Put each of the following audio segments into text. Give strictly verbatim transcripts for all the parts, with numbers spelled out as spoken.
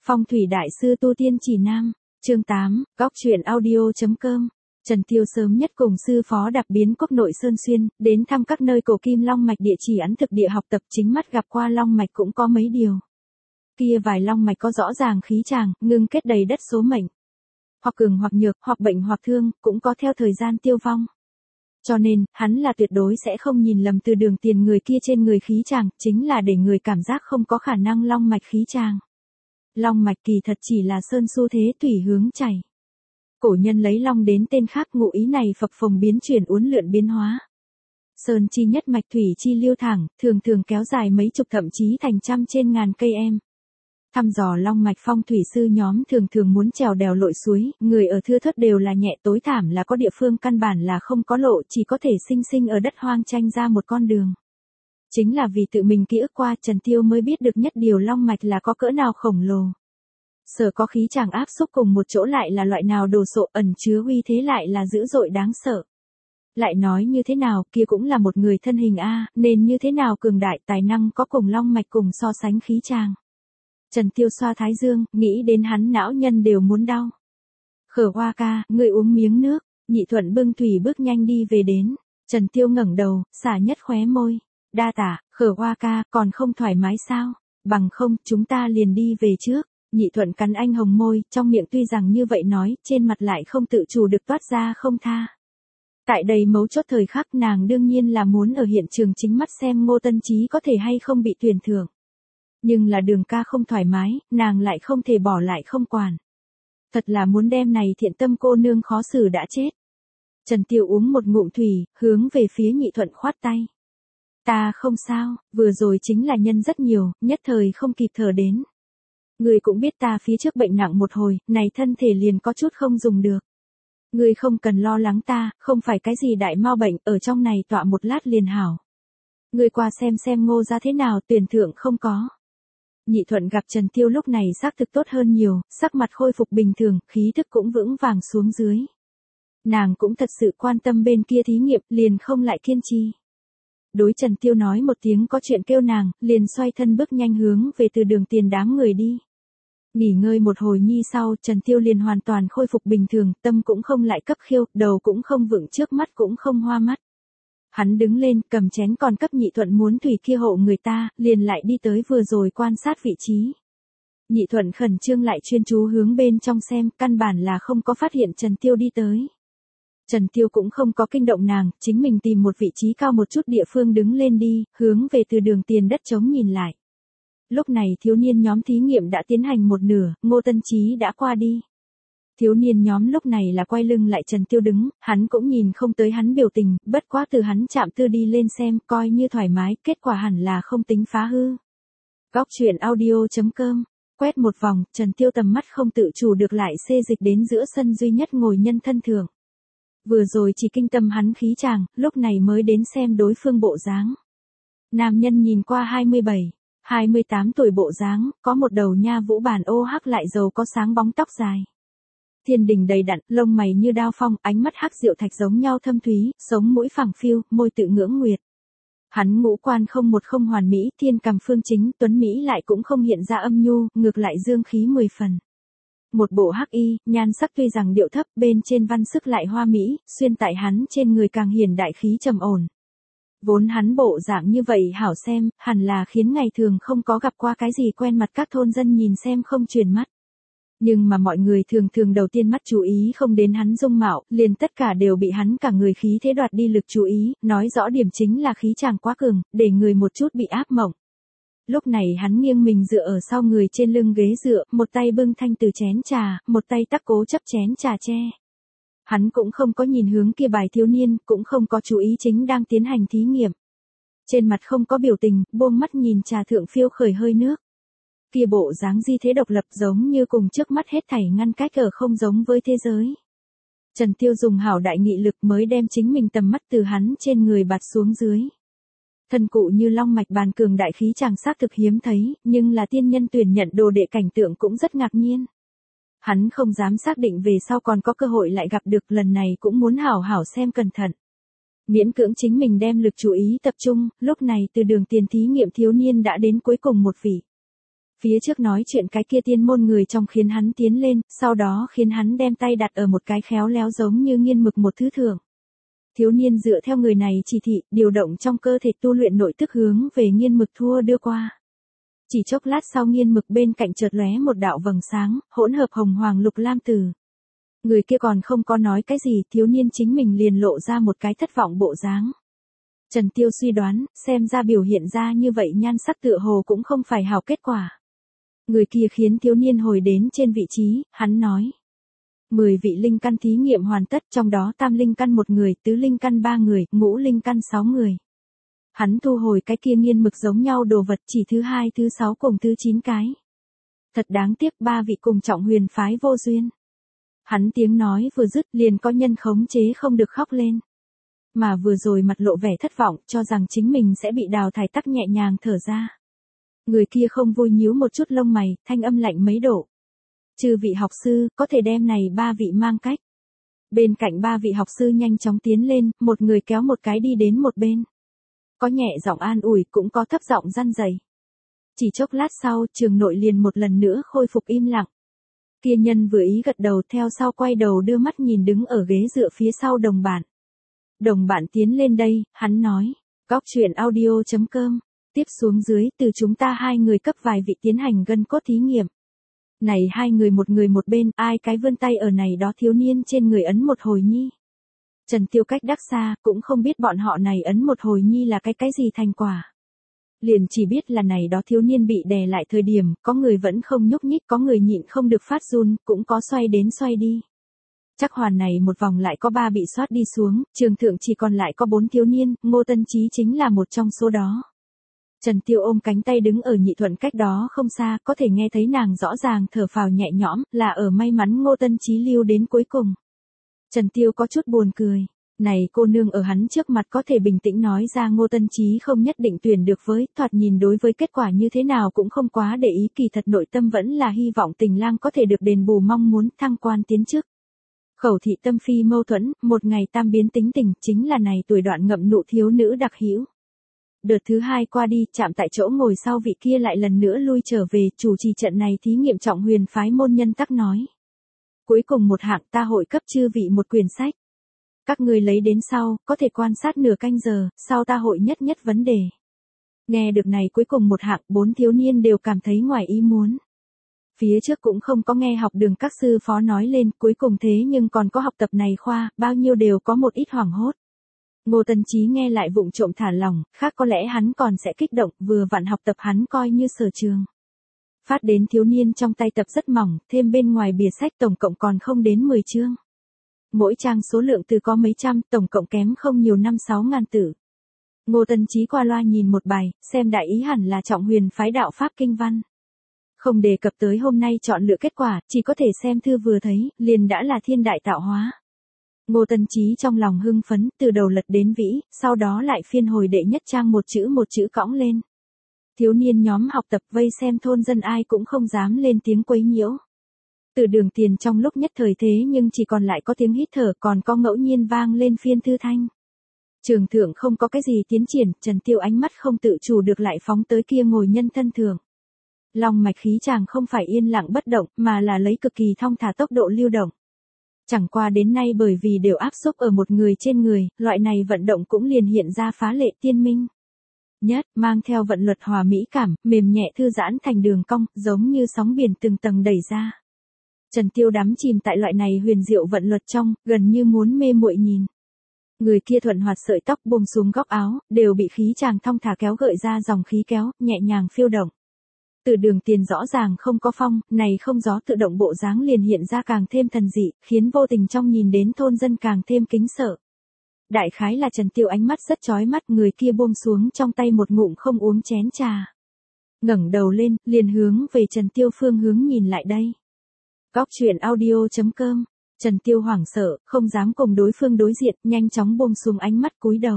Phong thủy đại sư tu tiên chỉ nam, chương tám, góc truyện audio.com. Trần Tiêu sớm nhất cùng sư phó đặc biến quốc nội Sơn Xuyên, đến thăm các nơi cổ kim long mạch địa chỉ ấn thực địa học tập, chính mắt gặp qua long mạch cũng có mấy điều. Kia vài long mạch có rõ ràng khí tràng, ngưng kết đầy đất số mệnh. Hoặc cường hoặc nhược, hoặc bệnh hoặc thương, cũng có theo thời gian tiêu vong. Cho nên, hắn là tuyệt đối sẽ không nhìn lầm từ đường tiền người kia trên người khí tràng, chính là để người cảm giác không có khả năng long mạch khí tràng. Long mạch kỳ thật chỉ là sơn xu thế tùy hướng chảy. Cổ nhân lấy long đến tên khác, ngụ ý này phập phồng biến chuyển uốn lượn biến hóa. Sơn chi nhất mạch thủy chi lưu thẳng, thường thường kéo dài mấy chục thậm chí thành trăm trên ngàn cây em. Thăm dò long mạch phong thủy sư nhóm thường thường muốn trèo đèo lội suối, người ở thưa thớt đều là nhẹ, tối thảm là có địa phương căn bản là không có lộ, chỉ có thể sinh sinh ở đất hoang tranh ra một con đường. Chính là vì tự mình ký ức qua, Trần Tiêu mới biết được nhất điều long mạch là có cỡ nào khổng lồ. Sở có khí chàng áp xúc cùng một chỗ lại là loại nào đồ sộ, ẩn chứa uy thế lại là dữ dội đáng sợ. Lại nói như thế nào, kia cũng là một người thân hình a, nên như thế nào cường đại tài năng có cùng long mạch cùng so sánh khí chàng. Trần Tiêu xoa thái dương, nghĩ đến hắn não nhân đều muốn đau. Khở Hoa ca, người uống miếng nước. Nhị Thuận bưng thủy bước nhanh đi về đến. Trần Tiêu ngẩng đầu, xả nhất khóe môi. Đa tả, Khở Hoa ca, còn không thoải mái sao? Bằng không, chúng ta liền đi về trước. Nhị Thuận cắn anh hồng môi, trong miệng tuy rằng như vậy nói, trên mặt lại không tự chủ được toát ra không tha. Tại đây mấu chốt thời khắc, nàng đương nhiên là muốn ở hiện trường chính mắt xem Ngô Tân Chí có thể hay không bị tuyển thưởng. Nhưng là Đường ca không thoải mái, nàng lại không thể bỏ lại không quản. Thật là muốn đem này thiện tâm cô nương khó xử đã chết. Trần Tiêu uống một ngụm thủy, hướng về phía Nhị Thuận khoát tay. Ta không sao, vừa rồi chính là nhân rất nhiều, nhất thời không kịp thở đến. Người cũng biết ta phía trước bệnh nặng một hồi, này thân thể liền có chút không dùng được. Người không cần lo lắng ta, không phải cái gì đại mau bệnh, ở trong này tọa một lát liền hảo. Người qua xem xem Ngô ra thế nào, tuyển thưởng không có. Nhị Thuận gặp Trần Tiêu lúc này xác thực tốt hơn nhiều, sắc mặt khôi phục bình thường, khí thức cũng vững vàng xuống dưới. Nàng cũng thật sự quan tâm bên kia thí nghiệm, liền không lại kiên trì. Đối Trần Tiêu nói một tiếng có chuyện kêu nàng, liền xoay thân bước nhanh hướng về từ đường tiền đám người đi. Nghỉ ngơi một hồi nhi sau, Trần Tiêu liền hoàn toàn khôi phục bình thường, tâm cũng không lại cấp khiêu, đầu cũng không vững, trước mắt cũng không hoa mắt. Hắn đứng lên, cầm chén còn cấp Nhị Thuận muốn thủy kia hộ người ta, liền lại đi tới vừa rồi quan sát vị trí. Nhị Thuận khẩn trương lại chuyên chú hướng bên trong xem, căn bản là không có phát hiện Trần Tiêu đi tới. Trần Tiêu cũng không có kinh động nàng, chính mình tìm một vị trí cao một chút địa phương đứng lên đi, hướng về từ đường tiền đất trống nhìn lại. Lúc này thiếu niên nhóm thí nghiệm đã tiến hành một nửa, Ngô Tân Chí đã qua đi. Thiếu niên nhóm lúc này là quay lưng lại Trần Tiêu đứng, hắn cũng nhìn không tới hắn biểu tình, bất quá từ hắn chạm tư đi lên xem, coi như thoải mái, kết quả hẳn là không tính phá hư. Góc truyện audio.com, quét một vòng, Trần Tiêu tầm mắt không tự chủ được lại xê dịch đến giữa sân duy nhất ngồi nhân thân thượng. Vừa rồi chỉ kinh tâm hắn khí chàng, lúc này mới đến xem đối phương bộ dáng. Nam nhân nhìn qua hai mươi bảy, hai mươi tám tuổi bộ dáng, có một đầu nha vũ bản ô hắc lại dầu có sáng bóng tóc dài. Thiên đình đầy đặn, lông mày như đao phong, ánh mắt hắc diệu thạch giống nhau thâm thúy, sống mũi phẳng phiu, môi tự ngưỡng nguyệt. Hắn ngũ quan không một không hoàn mỹ, thiên cằm phương chính, tuấn mỹ lại cũng không hiện ra âm nhu, ngược lại dương khí mười phần. Một bộ hắc y, nhan sắc tuy rằng điệu thấp, bên trên văn sức lại hoa mỹ, xuyên tại hắn trên người càng hiển đại khí trầm ổn. Vốn hắn bộ dạng như vậy hảo xem, hẳn là khiến ngày thường không có gặp qua cái gì quen mặt các thôn dân nhìn xem không truyền mắt. Nhưng mà mọi người thường thường đầu tiên mắt chú ý không đến hắn dung mạo, liền tất cả đều bị hắn cả người khí thế đoạt đi lực chú ý, nói rõ điểm chính là khí chàng quá cường, để người một chút bị áp mộng. Lúc này hắn nghiêng mình dựa ở sau người trên lưng ghế dựa, một tay bưng thanh từ chén trà, một tay tắc cố chấp chén trà tre. Hắn cũng không có nhìn hướng kia bài thiếu niên, cũng không có chú ý chính đang tiến hành thí nghiệm. Trên mặt không có biểu tình, buông mắt nhìn trà thượng phiêu khởi hơi nước. Kia bộ dáng di thế độc lập giống như cùng trước mắt hết thảy ngăn cách ở không giống với thế giới. Trần Tiêu dùng hảo đại nghị lực mới đem chính mình tầm mắt từ hắn trên người bạt xuống dưới. Thân cụ như long mạch bàn cường đại khí chàng xác thực hiếm thấy, nhưng là tiên nhân tuyển nhận đồ đệ cảnh tượng cũng rất ngạc nhiên. Hắn không dám xác định về sau còn có cơ hội lại gặp được, lần này cũng muốn hảo hảo xem cẩn thận. Miễn cưỡng chính mình đem lực chú ý tập trung, lúc này từ đường tiền thí nghiệm thiếu niên đã đến cuối cùng một vị. Phía trước nói chuyện cái kia tiên môn người trong khiến hắn tiến lên, sau đó khiến hắn đem tay đặt ở một cái khéo léo giống như nghiên mực một thứ thưởng. Thiếu niên dựa theo người này chỉ thị, điều động trong cơ thể tu luyện nội tức hướng về nghiên mực thua đưa qua. Chỉ chốc lát sau nghiên mực bên cạnh chợt lóe một đạo vầng sáng, hỗn hợp hồng hoàng lục lam tử. Người kia còn không có nói cái gì, thiếu niên chính mình liền lộ ra một cái thất vọng bộ dáng. Trần Tiêu suy đoán, xem ra biểu hiện ra như vậy nhan sắc tựa hồ cũng không phải hảo kết quả. Người kia khiến thiếu niên hồi đến trên vị trí, hắn nói. Mười vị linh căn thí nghiệm hoàn tất, trong đó tam linh căn một người, tứ linh căn ba người, ngũ linh căn sáu người. Hắn thu hồi cái kia nghiên mực giống nhau đồ vật, chỉ thứ hai thứ sáu cùng thứ chín cái. Thật đáng tiếc, ba vị cùng trọng huyền phái vô duyên. Hắn tiếng nói vừa dứt liền có nhân khống chế không được khóc lên. Mà vừa rồi mặt lộ vẻ thất vọng, cho rằng chính mình sẽ bị đào thải tắc nhẹ nhàng thở ra. Người kia không vui nhíu một chút lông mày, thanh âm lạnh mấy độ. Chư vị học sư, có thể đem này ba vị mang cách. Bên cạnh ba vị học sư nhanh chóng tiến lên, một người kéo một cái đi đến một bên. Có nhẹ giọng an ủi, cũng có thấp giọng răn dày. Chỉ chốc lát sau, trường nội liền một lần nữa khôi phục im lặng. Kia nhân vừa ý gật đầu, theo sau quay đầu đưa mắt nhìn đứng ở ghế dựa phía sau đồng bạn. Đồng bạn tiến lên đây, hắn nói. Góc truyện audio chấm com. Tiếp xuống dưới, từ chúng ta hai người cấp vài vị tiến hành gân cốt thí nghiệm. Này hai người một người một bên, ai cái vươn tay ở này đó thiếu niên trên người ấn một hồi nhi. Trần Tiêu cách đắc xa, cũng không biết bọn họ này ấn một hồi nhi là cái cái gì thành quả. Liền chỉ biết là này đó thiếu niên bị đè lại thời điểm, có người vẫn không nhúc nhích, có người nhịn không được phát run, cũng có xoay đến xoay đi. Chắc hoàn này một vòng lại có ba bị xoát đi xuống, trường thượng chỉ còn lại có bốn thiếu niên, Ngô Tân Chí chính là một trong số đó. Trần Tiêu ôm cánh tay đứng ở Nhị Thuận cách đó không xa, có thể nghe thấy nàng rõ ràng thở phào nhẹ nhõm, là ở may mắn Ngô Tân Chí lưu đến cuối cùng. Trần Tiêu có chút buồn cười, này cô nương ở hắn trước mặt có thể bình tĩnh nói ra Ngô Tân Chí không nhất định tuyển được với, thoạt nhìn đối với kết quả như thế nào cũng không quá để ý, kỳ thật nội tâm vẫn là hy vọng Tình Lang có thể được đền bù mong muốn thăng quan tiến chức. Khẩu thị tâm phi mâu thuẫn, một ngày tam biến tính tình, chính là này tuổi đoạn ngậm nụ thiếu nữ đặc hữu. Đợt thứ hai qua đi, chạm tại chỗ ngồi sau vị kia lại lần nữa lui trở về, chủ trì trận này thí nghiệm trọng huyền phái môn nhân tắc nói. Cuối cùng một hạng, ta hội cấp chư vị một quyển sách. Các người lấy đến sau, có thể quan sát nửa canh giờ, sau ta hội nhất nhất vấn đề. Nghe được này cuối cùng một hạng, bốn thiếu niên đều cảm thấy ngoài ý muốn. Phía trước cũng không có nghe học đường các sư phó nói lên, cuối cùng thế nhưng còn có học tập này khoa, bao nhiêu đều có một ít hoảng hốt. Ngô Tân Chí nghe lại vụng trộm thả lòng, khác có lẽ hắn còn sẽ kích động, vừa vặn học tập hắn coi như sở trường. Phát đến thiếu niên trong tay tập rất mỏng, thêm bên ngoài bìa sách tổng cộng còn không đến mười chương. Mỗi trang số lượng từ có mấy trăm, tổng cộng kém không nhiều năm sáu ngàn tử. Ngô Tân Chí qua loa nhìn một bài, xem đại ý hẳn là trọng huyền phái đạo Pháp kinh văn. Không đề cập tới hôm nay chọn lựa kết quả, chỉ có thể xem thư vừa thấy, liền đã là thiên đại tạo hóa. Ngô Tân Chí trong lòng hưng phấn, từ đầu lật đến vĩ, sau đó lại phiên hồi đệ nhất trang một chữ một chữ cõng lên. Thiếu niên nhóm học tập vây xem thôn dân ai cũng không dám lên tiếng quấy nhiễu. Từ đường tiền trong lúc nhất thời thế nhưng chỉ còn lại có tiếng hít thở, còn có ngẫu nhiên vang lên phiên thư thanh. Trường thượng không có cái gì tiến triển, Trần Tiêu ánh mắt không tự chủ được lại phóng tới kia ngồi nhân thân thượng. Long mạch khí chàng không phải yên lặng bất động, mà là lấy cực kỳ thong thả tốc độ lưu động. Chẳng qua đến nay bởi vì đều áp xúc ở một người trên người, loại này vận động cũng liền hiện ra phá lệ tiên minh. Nhất, mang theo vận luật hòa mỹ cảm, mềm nhẹ thư giãn thành đường cong, giống như sóng biển từng tầng đẩy ra. Trần Tiêu đắm chìm tại loại này huyền diệu vận luật trong, gần như muốn mê muội nhìn. Người kia thuận hoạt sợi tóc buông xuống góc áo, đều bị khí chàng thong thả kéo gợi ra dòng khí kéo, nhẹ nhàng phiêu động. Từ đường tiền rõ ràng không có phong, này không gió tự động bộ dáng liền hiện ra càng thêm thần dị, khiến vô tình trong nhìn đến thôn dân càng thêm kính sợ. Đại khái là Trần Tiêu ánh mắt rất chói mắt, người kia buông xuống trong tay một ngụm không uống chén trà. Ngẩng đầu lên, liền hướng về Trần Tiêu phương hướng nhìn lại đây. Góc truyện audio chấm com. Trần Tiêu hoảng sợ, không dám cùng đối phương đối diện, nhanh chóng buông xuống ánh mắt cúi đầu.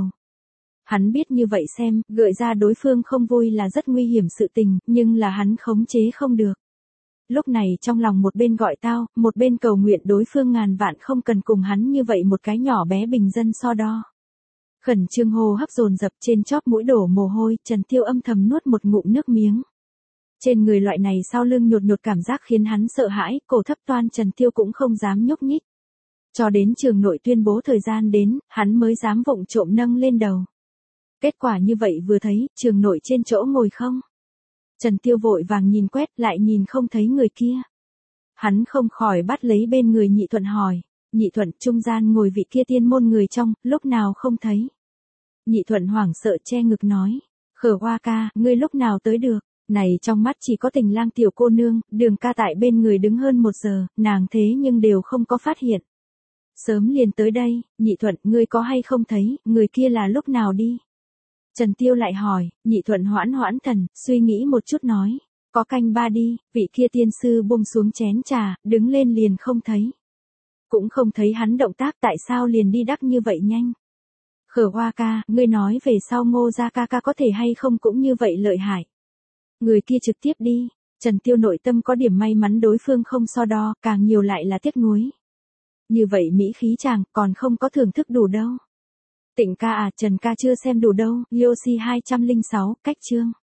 Hắn biết như vậy xem, gợi ra đối phương không vui là rất nguy hiểm sự tình, nhưng là hắn khống chế không được. Lúc này trong lòng một bên gọi tao, một bên cầu nguyện đối phương ngàn vạn không cần cùng hắn như vậy một cái nhỏ bé bình dân so đo. Khẩn trương hô hấp dồn dập trên chóp mũi đổ mồ hôi, Trần Tiêu âm thầm nuốt một ngụm nước miếng. Trên người loại này sau lưng nhột nhột cảm giác khiến hắn sợ hãi, cổ thấp toan Trần Tiêu cũng không dám nhúc nhích. Cho đến trường nội tuyên bố thời gian đến, hắn mới dám vụng trộm nâng lên đầu. Kết quả như vậy vừa thấy, trường nội trên chỗ ngồi không. Trần Tiêu vội vàng nhìn quét lại nhìn không thấy người kia. Hắn không khỏi bắt lấy bên người Nhị Thuận hỏi, Nhị Thuận trung gian ngồi vị kia tiên môn người trong, lúc nào không thấy. Nhị Thuận hoảng sợ che ngực nói, Khở Hoa ca, ngươi lúc nào tới được, này trong mắt chỉ có Tình Lang tiểu cô nương, Đường ca tại bên người đứng hơn một giờ, nàng thế nhưng đều không có phát hiện. Sớm liền tới đây, Nhị Thuận, ngươi có hay không thấy, người kia là lúc nào đi? Trần Tiêu lại hỏi, Nhị Thuận hoãn hoãn thần, suy nghĩ một chút nói, có canh ba đi, vị kia tiên sư buông xuống chén trà, đứng lên liền không thấy. Cũng không thấy hắn động tác tại sao liền đi đắc như vậy nhanh. Khở Hoa ca, ngươi nói về sau Ngô gia ca ca có thể hay không cũng như vậy lợi hại. Người kia trực tiếp đi, Trần Tiêu nội tâm có điểm may mắn đối phương không so đo, càng nhiều lại là tiếc nuối. Như vậy mỹ khí chàng, còn không có thưởng thức đủ đâu. Tịnh ca à, Trần ca chưa xem đủ đâu, Yoshi hai không sáu, cách chương.